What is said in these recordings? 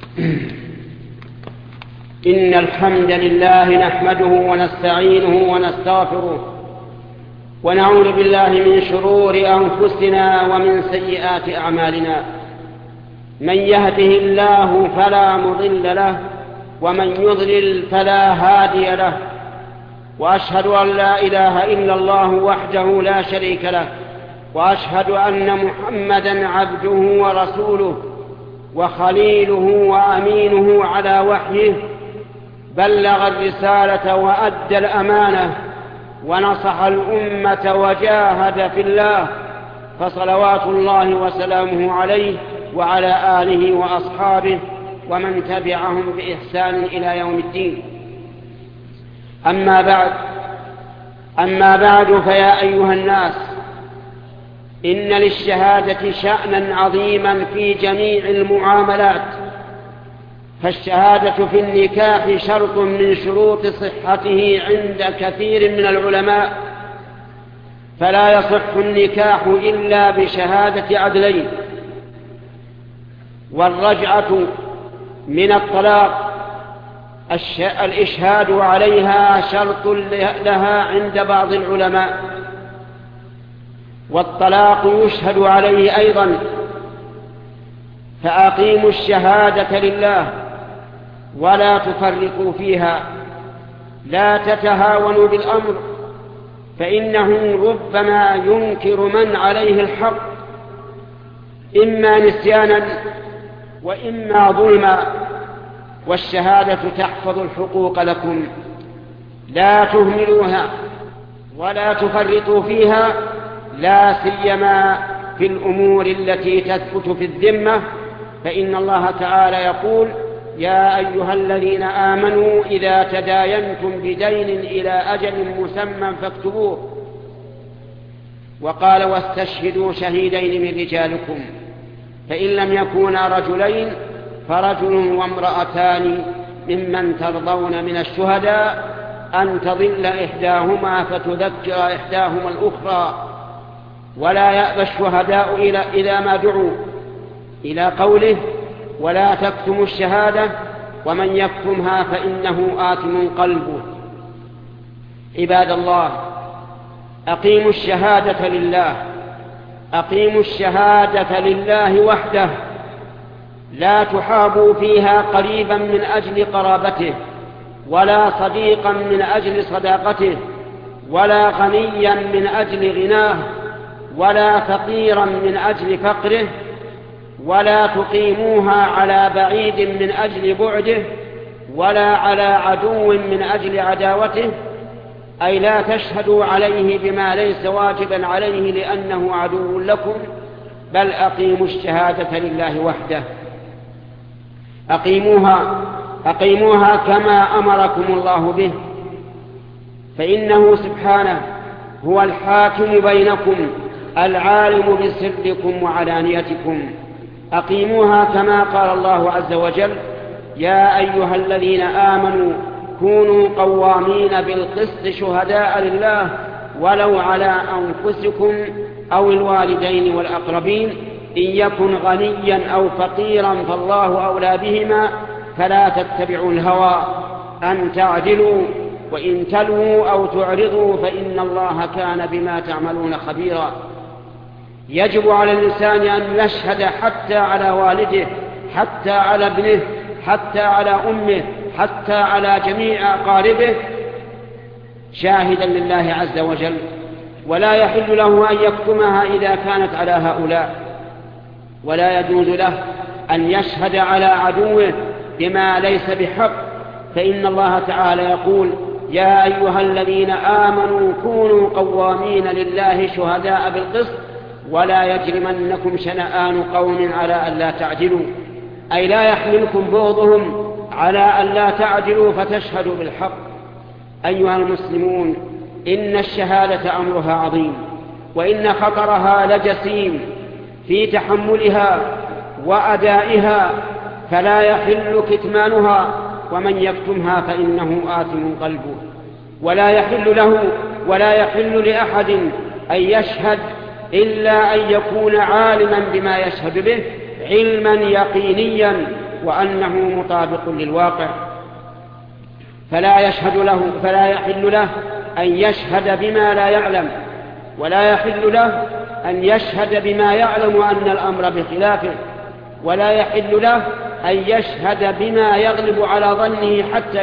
إن الحمد لله نحمده ونستعينه ونستغفره ونعوذ بالله من شرور أنفسنا ومن سيئات أعمالنا. من يهده الله فلا مضل له ومن يضلل فلا هادي له، وأشهد أن لا إله إلا الله وحده لا شريك له، وأشهد أن محمدا عبده ورسوله وخليله وأمينه على وحيه، بلغ الرسالة وأدى الأمانة ونصح الأمة وجاهد في الله، فصلوات الله وسلامه عليه وعلى آله وأصحابه ومن تبعهم بإحسان إلى يوم الدين. أما بعد فيا أيها الناس، إن للشهادة شأنا عظيما في جميع المعاملات. فالشهادة في النكاح شرط من شروط صحته عند كثير من العلماء، فلا يصح النكاح إلا بشهادة عدلين. والرجعة من الطلاق الإشهاد عليها شرط لها عند بعض العلماء، والطلاق يشهد عليه أيضا. فأقيموا الشهادة لله ولا تفرقوا فيها، لا تتهاونوا بالأمر، فإنه ربما ينكر من عليه الحق إما نسيانا وإما ظلما، والشهادة تحفظ الحقوق لكم، لا تهملوها ولا تفرطوا فيها، لا سيما في الأمور التي تثبت في الذمة. فإن الله تعالى يقول: يا أيها الذين آمنوا إذا تداينتم بدين إلى أجل مسمى فاكتبوه. وقال: واستشهدوا شهيدين من رجالكم، فإن لم يكونا رجلين فرجل وامرأتان ممن ترضون من الشهداء أن تضل إحداهما فتذكر إحداهما الأخرى، ولا يأبى الشهداء إذا ما دعوا، إلى قوله: ولا تكتموا الشهادة ومن يكتمها فإنه آثم قلبه. عباد الله، أقيموا الشهادة لله، أقيموا الشهادة لله وحده، لا تحابوا فيها قريبا من أجل قرابته، ولا صديقا من أجل صداقته، ولا غنيا من أجل غناه، ولا فقيرا من أجل فقره، ولا تقيموها على بعيد من أجل بعده، ولا على عدو من أجل عداوته، أي لا تشهدوا عليه بما ليس واجبا عليه لأنه عدو لكم، بل أقيموا الشهادة لله وحده. أقيموها كما أمركم الله به، فإنه سبحانه هو الحاكم بينكم العالم بسركم وعلانيتكم. أقيموها كما قال الله عز وجل: يا أيها الذين آمنوا كونوا قوامين بالقسط شهداء لله ولو على أنفسكم أو الوالدين والأقربين، إن يكن غنيا أو فقيرا فالله أولى بهما، فلا تتبعوا الهوى أن تعدلوا، وإن تلووا أو تعرضوا فإن الله كان بما تعملون خبيرا. يجب على الإنسان أن يشهد حتى على والده، حتى على ابنه، حتى على أمه، حتى على جميع أقاربه، شاهدا لله عز وجل، ولا يحل له أن يكتمها إذا كانت على هؤلاء، ولا يجوز له أن يشهد على عدوه بما ليس بحق، فإن الله تعالى يقول: يا أيها الذين آمنوا كونوا قوامين لله شهداء بالقسط ولا يجرمنكم شنآن قوم على ألا تعدلوا، أي لا يحملكم بغضهم على ألا تعدلوا فتشهدوا بالحق. أيها المسلمون، إن الشهادة أمرها عظيم، وإن خطرها لجسيم في تحملها وأدائها، فلا يحل كتمانها، ومن يكتمها فإنه آثم قلبه. ولا يحل له ولا يحل لأحد أن يشهد إلا أن يكون عالما بما يشهد به علما يقينيا، وأنه مطابق للواقع، فلا يحل له أن يشهد بما لا يعلم، ولا يحل له أن يشهد بما يعلم أن الأمر بخلافه، ولا يحل له أن يشهد بما يغلب على ظنه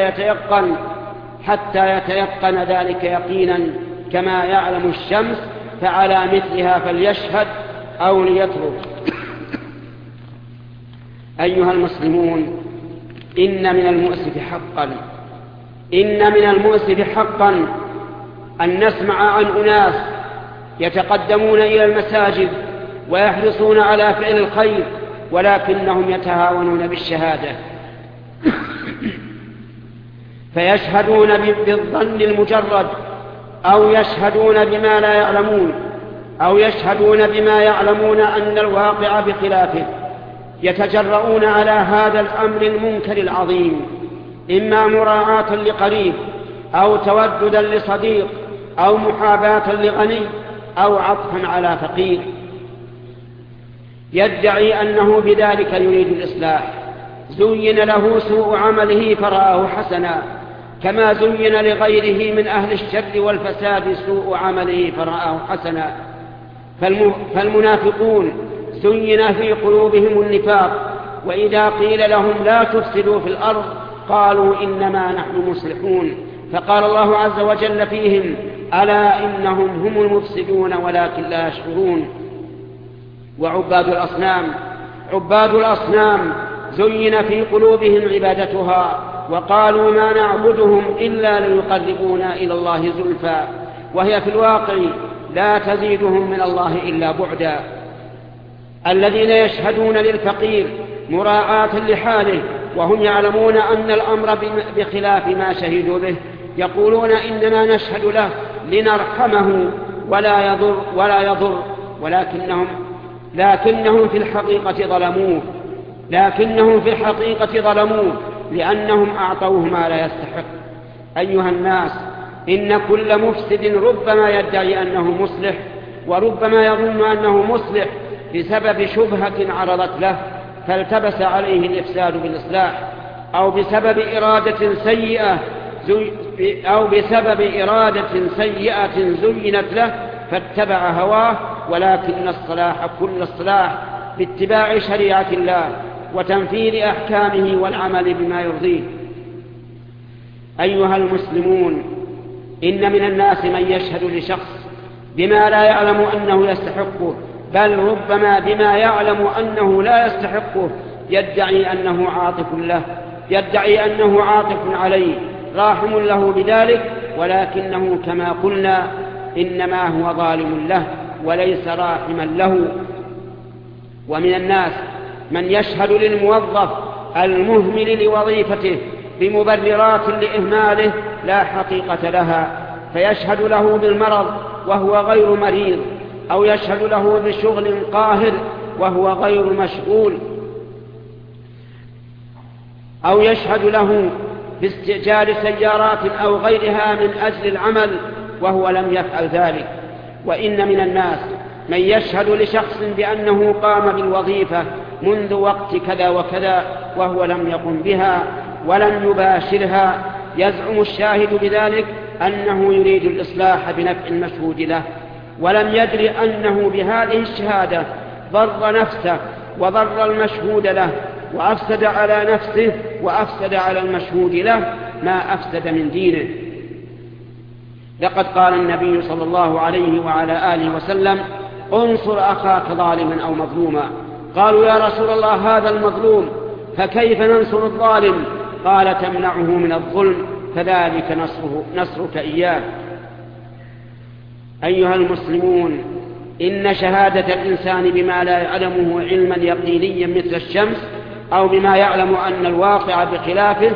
حتى يتيقن ذلك يقينا كما يعلم الشمس، فعلى مثلها فليشهد أو ليترك. أيها المسلمون، إن من المؤسف حقا أن نسمع عن أناس يتقدمون إلى المساجد ويحرصون على فعل الخير، ولكنهم يتهاونون بالشهادة فيشهدون بالظن المجرد، أو يشهدون بما لا يعلمون، أو يشهدون بما يعلمون أن الواقع بخلافه. يتجرؤون على هذا الأمر المنكر العظيم، إما مراعاة لقريب، أو توددا لصديق، أو محاباة لغني، أو عطفا على فقير. يدعي أنه بذلك يريد الإصلاح. زين له سوء عمله فرآه حسنا، كما زين لغيره من أهل الشر والفساد سوء عمله فرآه حسنا. فالمنافقون زين في قلوبهم النفاق، وإذا قيل لهم لا تفسدوا في الأرض قالوا إنما نحن مصلحون. فقال الله عز وجل فيهم: ألا إنهم هم المفسدون ولكن لا يشعرون. عباد الأصنام زين في قلوبهم عبادتها، وقالوا ما نعبدهم إلا ليقربونا إلى الله زلفى، وهي في الواقع لا تزيدهم من الله إلا بعدا. الذين يشهدون للفقير مراعاة لحاله وهم يعلمون أن الأمر بخلاف ما شهدوا به، يقولون إننا نشهد له لنرحمه ولا يضر، لكنهم في الحقيقة ظلموه لأنهم أعطوه ما لا يستحق. أيها الناس، إن كل مفسد ربما يدعي أنه مصلح، وربما يظن أنه مصلح بسبب شبهة عرضت له فالتبس عليه الإفساد بالإصلاح، أو بسبب إرادة سيئة زينت له فاتبع هواه. ولكن الصلاح كل الصلاح باتباع شريعة الله وتنفيذ أحكامه والعمل بما يرضيه. أيها المسلمون، إن من الناس من يشهد لشخص بما لا يعلم أنه يستحقه، بل ربما بما يعلم أنه لا يستحقه، يدعي أنه عاطف له، يدعي أنه عاطف عليه راحم له بذلك، ولكنه كما قلنا إنما هو ظالم له وليس راحما له. ومن الناس من يشهد للموظف المهمل لوظيفته بمبررات لإهماله لا حقيقة لها، فيشهد له بالمرض وهو غير مريض، أو يشهد له بشغل قاهر وهو غير مشغول، أو يشهد له باستئجار سيارات أو غيرها من أجل العمل وهو لم يفعل ذلك. وإن من الناس من يشهد لشخص بأنه قام بالوظيفة منذ وقت كذا وكذا وهو لم يقم بها ولم يباشرها، يزعم الشاهد بذلك أنه يريد الإصلاح بنفع المشهود له، ولم يدري أنه بهذه الشهادة ضر نفسه وضر المشهود له، وأفسد على نفسه وأفسد على المشهود له ما أفسد من دينه. لقد قال النبي صلى الله عليه وعلى آله وسلم: انصر أخاك ظالما أو مظلوما. قالوا: يا رسول الله هذا المظلوم، فكيف ننصر الظالم؟ قال: تمنعه من الظلم، فذلك نصرك إياه. أيها المسلمون، إن شهادة الإنسان بما لا يعلمه علما يقينيا مثل الشمس، أو بما يعلم أن الواقع بخلافه،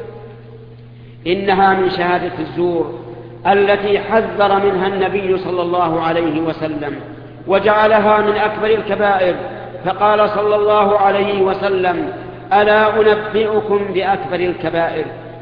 إنها من شهادة الزور التي حذر منها النبي صلى الله عليه وسلم وجعلها من أكبر الكبائر. فقال صلى الله عليه وسلم: ألا أنبئكم بأكبر الكبائر؟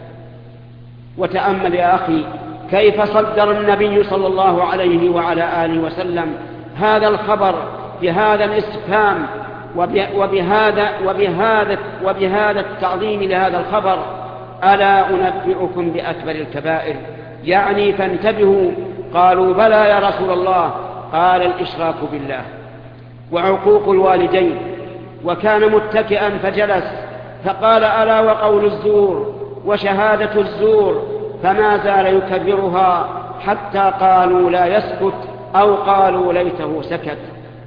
وتأمل يا أخي كيف صدر النبي صلى الله عليه وعلى آله وسلم هذا الخبر بهذا الاستفهام وبهذا التعظيم لهذا الخبر: ألا أنبئكم بأكبر الكبائر؟ يعني فانتبهوا. قالوا: بلى يا رسول الله. قال: الإشراك بالله وعقوق الوالدين. وكان متكئا فجلس، فقال: ألا وقول الزور وشهادة الزور. فما زال يكررها حتى قالوا: لا يسكت، أو قالوا: ليته سكت.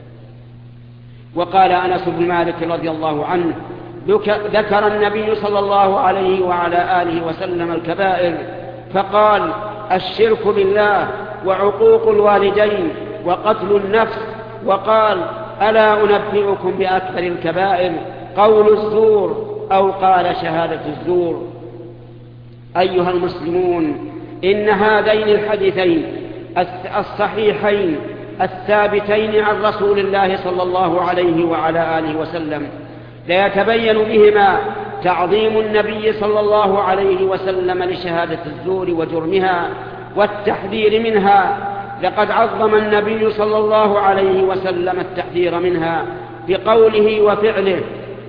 وقال أنس بن مالك رضي الله عنه: ذكر النبي صلى الله عليه وعلى آله وسلم الكبائر، فقال: الشرك بالله وعقوق الوالدين وقتل النفس. وقال: ألا أنبئكم بأكبر الكبائر؟ قول الزور، أو قال شهادة الزور. أيها المسلمون، إن هذين الحديثين الصحيحين الثابتين عن رسول الله صلى الله عليه وعلى آله وسلم لا يتبين بهما تعظيم النبي صلى الله عليه وسلم لشهادة الزور وجرمها والتحذير منها. لقد عظم النبي صلى الله عليه وسلم التحذير منها بقوله وفعله.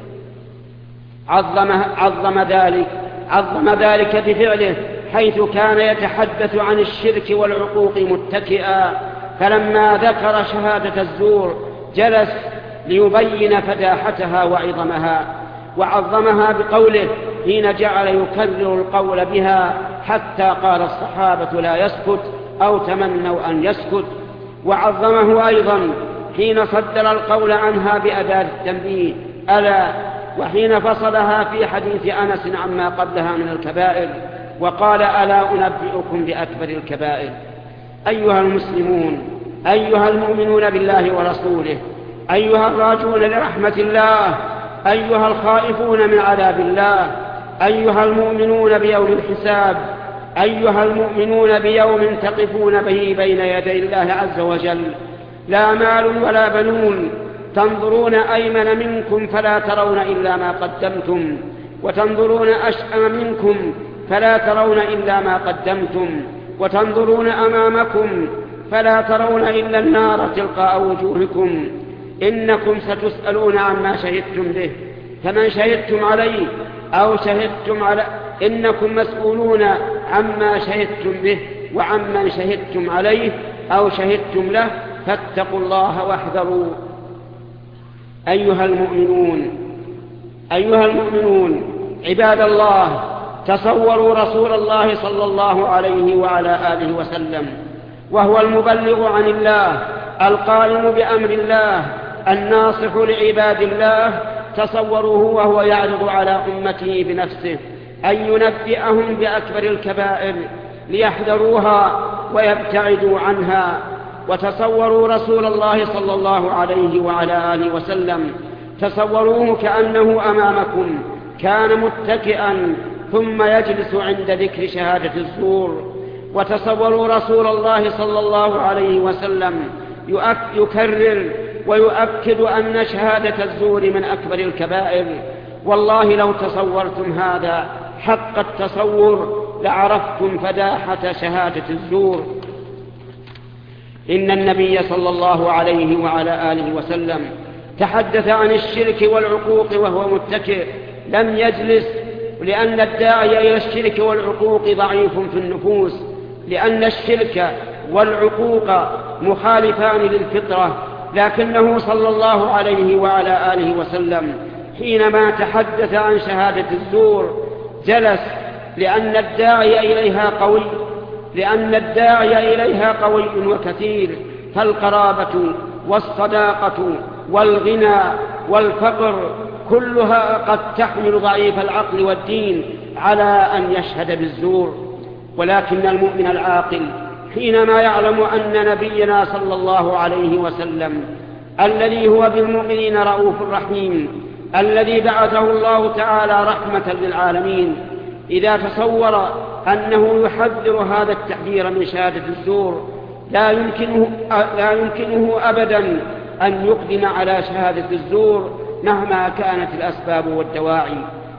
عظم ذلك بفعله، حيث كان يتحدث عن الشرك والعقوق متكئا، فلما ذكر شهادة الزور جلس ليبين فداحتها وعظمها، وعظمها بقوله حين جعل يكرر القول بها حتى قال الصحابة: لا يسكت، أو تمنوا أن يسكت. وعظمه أيضا حين صدر القول عنها بأداة التنبيه: ألا، وحين فصلها في حديث أنس عما قبلها من الكبائر وقال: ألا أنبئكم بأكبر الكبائر؟ أيها المسلمون، أيها المؤمنون بالله ورسوله، أيها الراجون لرحمة الله، أيها الخائفون من عذاب الله، أيها المؤمنون بيوم الحساب، أيها المؤمنون بيوم تقفون به بين يدي الله عز وجل، لا مال ولا بنون، تنظرون أيمن منكم فلا ترون إلا ما قدمتم، وتنظرون أشأم منكم فلا ترون إلا ما قدمتم، وتنظرون أمامكم فلا ترون إلا النار تلقاء وجوهكم. إنكم ستسألون عما شهدتم به، فمن شهدتم عليه أو شهدتم على إنكم مسؤولون عما شهدتم به وعمن شهدتم عليه أو شهدتم له، فاتقوا الله واحذروا. أيها المؤمنون عباد الله، تصوروا رسول الله صلى الله عليه وعلى آله وسلم وهو المبلغ عن الله، القائم بأمر الله، الناصح لعباد الله. تصوروه وهو يعرض على أمته بنفسه أن ينبئهم بأكبر الكبائر ليحذروها ويبتعدوا عنها. وتصوروا رسول الله صلى الله عليه وعلى آله وسلم، تصوروه كأنه أمامكم كان متكئا ثم يجلس عند ذكر شهادة الزور. وتصوروا رسول الله صلى الله عليه وسلم يكرر ويؤكد أن شهادة الزور من أكبر الكبائر. والله لو تصورتم هذا حق التصور لعرفتم فداحة شهادة الزور. إن النبي صلى الله عليه وعلى آله وسلم تحدث عن الشرك والعقوق وهو متكئ، لم يجلس، لأن الداعي إلى الشرك والعقوق ضعيف في النفوس، لأن الشرك والعقوق مخالفان للفطرة. لكنه صلى الله عليه وعلى آله وسلم حينما تحدث عن شهادة الزور جلس، لأن الداعي إليها قوي وكثير، فالقرابة والصداقة والغنى والفقر كلها قد تحمل ضعيف العقل والدين على أن يشهد بالزور. ولكن المؤمن العاقل حينما يعلم أن نبينا صلى الله عليه وسلم الذي هو بالمؤمنين رؤوف رحيم، الذي بعثه الله تعالى رحمة للعالمين، إذا تصور أنه يحذر هذا التحذير من شهادة الزور لا يمكنه أبدا أن يقدم على شهادة الزور مهما كانت الأسباب والدواعي.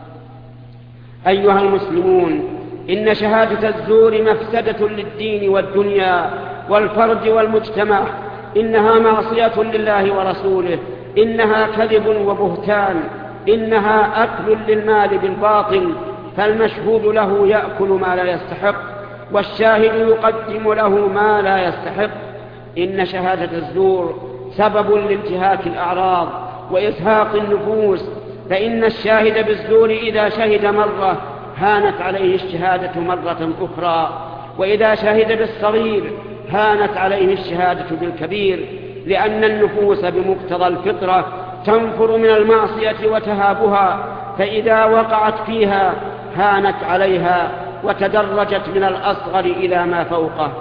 أيها المسلمون، إن شهادة الزور مفسدة للدين والدنيا والفرد والمجتمع، إنها معصية لله ورسوله، إنها كذب وبهتان، إنها أكل للمال بالباطل، فالمشهود له يأكل ما لا يستحق، والشاهد يقدم له ما لا يستحق. إن شهادة الزور سبب لانتهاك الأعراض وإزهاق النفوس، فإن الشاهد بالزور إذا شهد مرة هانت عليه الشهادة مرة أخرى، وإذا شهد بالصغير هانت عليه الشهادة بالكبير، لأن النفوس بمقتضى الفطرة تنفر من المعصية وتهابها، فإذا وقعت فيها هانت عليها وتدرجت من الأصغر إلى ما فوقه.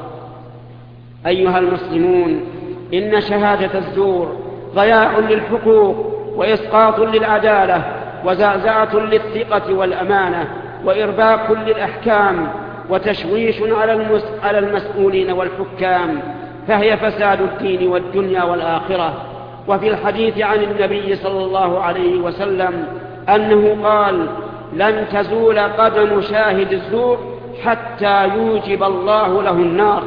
أيها المسلمون، إن شهادة الزور ضياع للحقوق وإسقاط للعدالة وزعزعة للثقة والأمانة وإرباك للأحكام وتشويش على المسؤولين والحكام، فهي فساد الدين والدنيا والآخرة. وفي الحديث عن النبي صلى الله عليه وسلم أنه قال: لن تزول قدم شاهد الزور حتى يوجب الله له النار.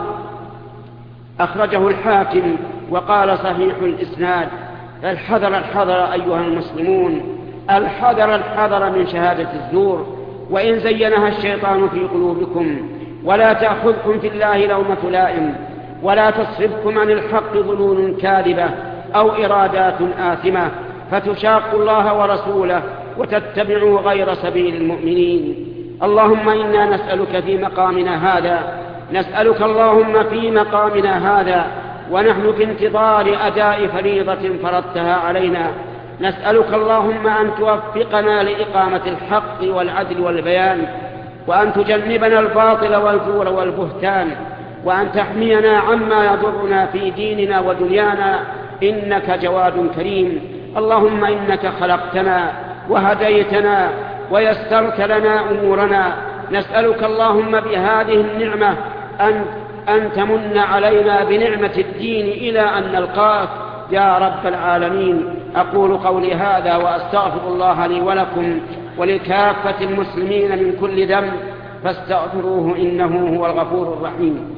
أخرجه الحاكم وقال صحيح الإسناد. الحذر الحذر أيها المسلمون، الحذر الحذر من شهادة الزور، وإن زينها الشيطان في قلوبكم، ولا تأخذكم في الله لومة لائم، ولا تصرفكم عن الحق ظنون كاذبة أو إرادات آثمة، فتشاقوا الله ورسوله وتتبعوا غير سبيل المؤمنين. اللهم إنا نسألك في مقامنا هذا، نسألك اللهم في مقامنا هذا ونحن في انتظار أداء فريضة فرضتها علينا، نسألك اللهم أن توفقنا لإقامة الحق والعدل والبيان، وأن تجنبنا الباطل والجور والبهتان، وأن تحمينا عما يضرنا في ديننا ودنيانا، إنك جواد كريم. اللهم إنك خلقتنا وهديتنا ويسرت لنا أمورنا، نسألك اللهم بهذه النعمة أن تمن علينا بنعمة الدين إلى أن نلقاك يا رب العالمين. أقول قولي هذا وأستغفر الله لي ولكم ولكافة المسلمين من كل ذنب، فاستغفروه إنه هو الغفور الرحيم.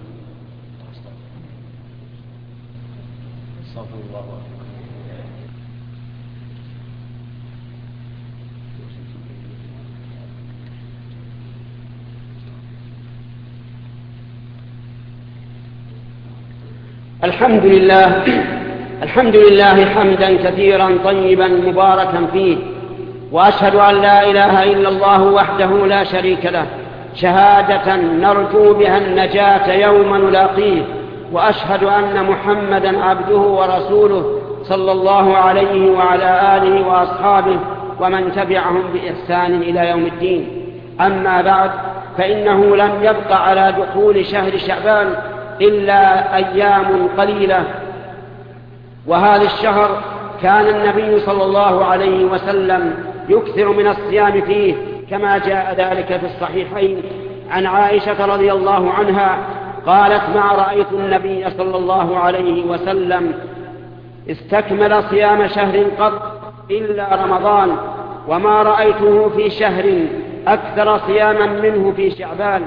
الحمد لله حمدا كثيرا طيبا مباركا فيه، وأشهد أن لا إله إلا الله وحده لا شريك له شهادة نرجو بها النجاة يوم نلاقيه، وأشهد أن محمدا عبده ورسوله صلى الله عليه وعلى آله وأصحابه ومن تبعهم بإحسان إلى يوم الدين. أما بعد، فإنه لم يبق على دخول شهر شعبان إلا أيام قليلة، وهذا الشهر كان النبي صلى الله عليه وسلم يكثر من الصيام فيه، كما جاء ذلك في الصحيحين عن عائشة رضي الله عنها قالت: ما رأيت النبي صلى الله عليه وسلم استكمل صيام شهر قط إلا رمضان، وما رأيته في شهر أكثر صياما منه في شعبان،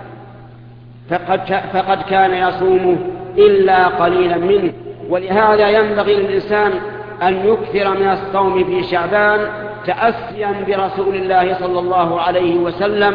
فقد كان يصومه إلا قليلا منه. ولهذا ينبغي للإنسان أن يكثر من الصوم في شعبان تأسيا برسول الله صلى الله عليه وسلم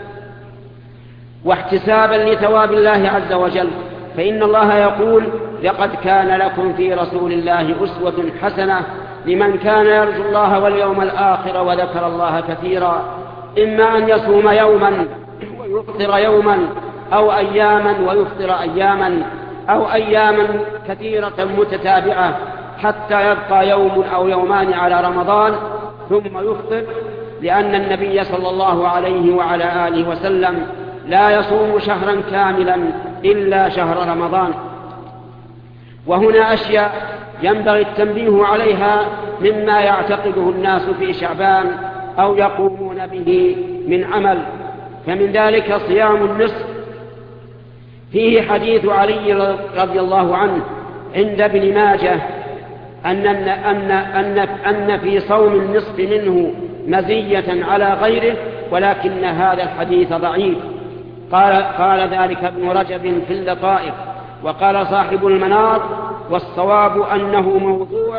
واحتسابا لثواب الله عز وجل، فإن الله يقول: لقد كان لكم في رسول الله أسوة حسنة لمن كان يرجو الله واليوم الآخر وذكر الله كثيرا. إما أن يصوم يوما ويفطر يوما، أو أياما ويفطر أياما، أو أياما كثيرة متتابعة حتى يبقى يوم أو يومان على رمضان ثم يفطر، لأن النبي صلى الله عليه وعلى آله وسلم لا يصوم شهرا كاملا إلا شهر رمضان. وهنا أشياء ينبغي التنبيه عليها مما يعتقده الناس في شعبان أو يقومون به من عمل، فمن ذلك صيام النصف. فيه حديث علي رضي الله عنه عند ابن ماجه أن في صوم النصف منه مزية على غيره، ولكن هذا الحديث ضعيف. قال ذلك ابن رجب في اللطائف، وقال صاحب المنار: والصواب أنه موضوع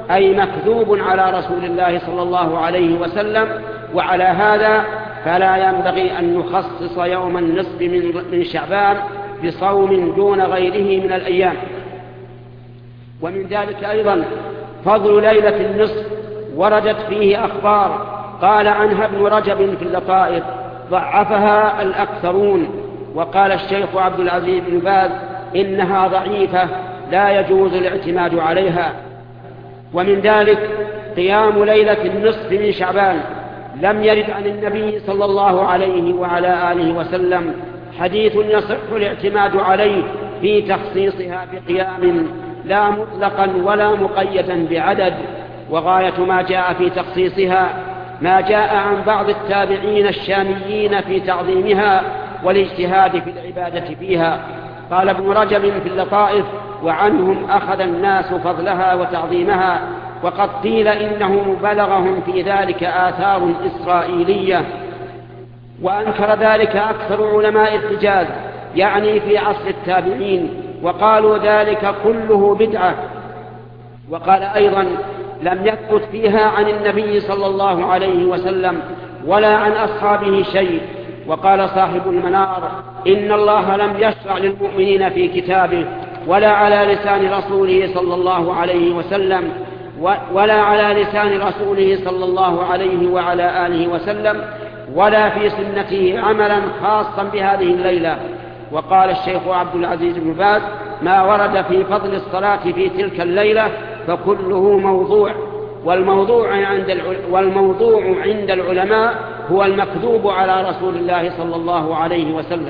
أي مكذوب على رسول الله صلى الله عليه وسلم. وعلى هذا فلا ينبغي أن نخصص يوم النصف من شعبان بصوم دون غيره من الأيام. ومن ذلك أيضا فضل ليلة النصف، وردت فيه أخبار قال عنها ابن رجب في اللطائف ضعفها الأكثرون، وقال الشيخ عبد العزيز بن باز إنها ضعيفة لا يجوز الاعتماد عليها. ومن ذلك قيام ليلة النصف من شعبان. لم يرد عن النبي صلى الله عليه وعلى آله وسلم حديث يصح الاعتماد عليه في تخصيصها بقيام، لا مطلقا ولا مقيدا بعدد. وغاية ما جاء في تخصيصها ما جاء عن بعض التابعين الشاميين في تعظيمها والاجتهاد في العبادة فيها. قال ابن رجب في اللطائف وعنهم أخذ الناس فضلها وتعظيمها، وقد قيل إنه بلغهم في ذلك آثار إسرائيلية. وأنكر ذلك أكثر علماء الحجاز يعني في عصر التابعين، وقالوا ذلك كله بدعة. وقال أيضا لم يثبت فيها عن النبي صلى الله عليه وسلم ولا عن أصحابه شيء. وقال صاحب المنار إن الله لم يشرع للمؤمنين في كتابه ولا على لسان رسوله صلى الله عليه وسلم ولا على لسان رسوله صلى الله عليه وعلى آله وسلم ولا في سنته عملا خاصا بهذه الليلة. وقال الشيخ عبد العزيز بن باز ما ورد في فضل الصلاة في تلك الليلة فكله موضوع، والموضوع عند العلماء هو المكذوب على رسول الله صلى الله عليه وسلم.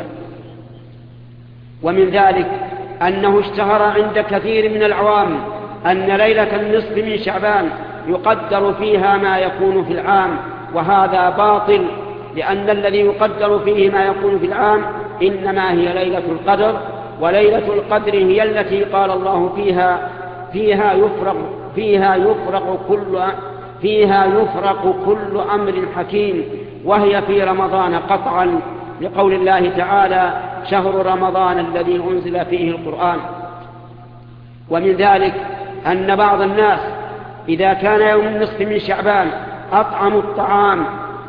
ومن ذلك أنه اشتهر عند كثير من العوام أن ليلة النصف من شعبان يقدر فيها ما يكون في العام، وهذا باطل، لأن الذي يقدر فيه ما يكون في العام إنما هي ليلة القدر، وليلة القدر هي التي قال الله فيها يفرق كل أمر حكيم، وهي في رمضان قطعا، لقول الله تعالى شهر رمضان الذي أنزل فيه القرآن. ومن ذلك أن بعض الناس إذا كان يوم النصف من شعبان أطعموا الطعام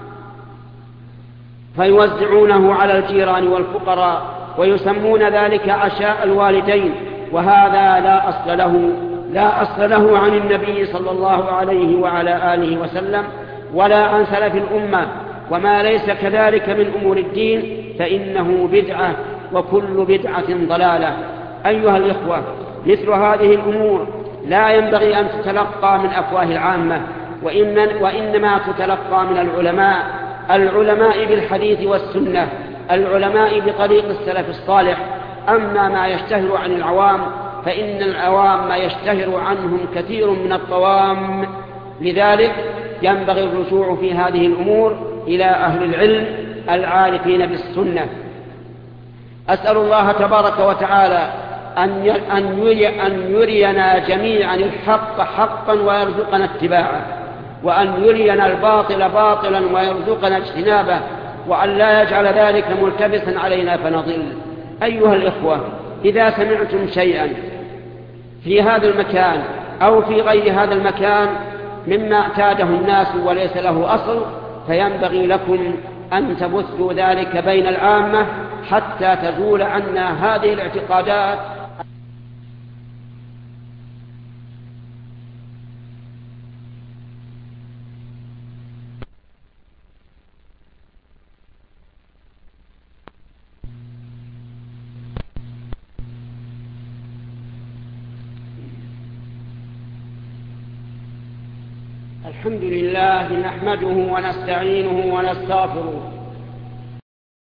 فيوزعونه على الجيران والفقراء ويسمون ذلك عشاء الوالدين، وهذا لا أصل له عن النبي صلى الله عليه وعلى آله وسلم ولا عن سلف الأمة. وما ليس كذلك من أمور الدين فإنه بدعة، وكل بدعة ضلالة. أيها الإخوة، مثل هذه الأمور لا ينبغي أن تتلقى من أفواه العامة، وإنما تتلقى من العلماء بالحديث والسنة، العلماء بطريق السلف الصالح. أما ما يشتهر عن العوام فإن العوام ما يشتهر عنهم كثير من الطوام. لذلك ينبغي الرجوع في هذه الأمور إلى أهل العلم العارفين بالسنة. أسأل الله تبارك وتعالى أن يرينا جميعا الحق حقا ويرزقنا اتباعه، وأن يرينا الباطل باطلا ويرزقنا اجتنابه، وأن لا يجعل ذلك ملتبسا علينا فنضل. أيها الإخوة، إذا سمعتم شيئا في هذا المكان أو في غير هذا المكان مما اعتاده الناس وليس له أصل، فينبغي لكم أن تبثوا ذلك بين العامة حتى تزول عنا هذه الاعتقادات. الحمد لله نحمده ونستعينه ونستغفره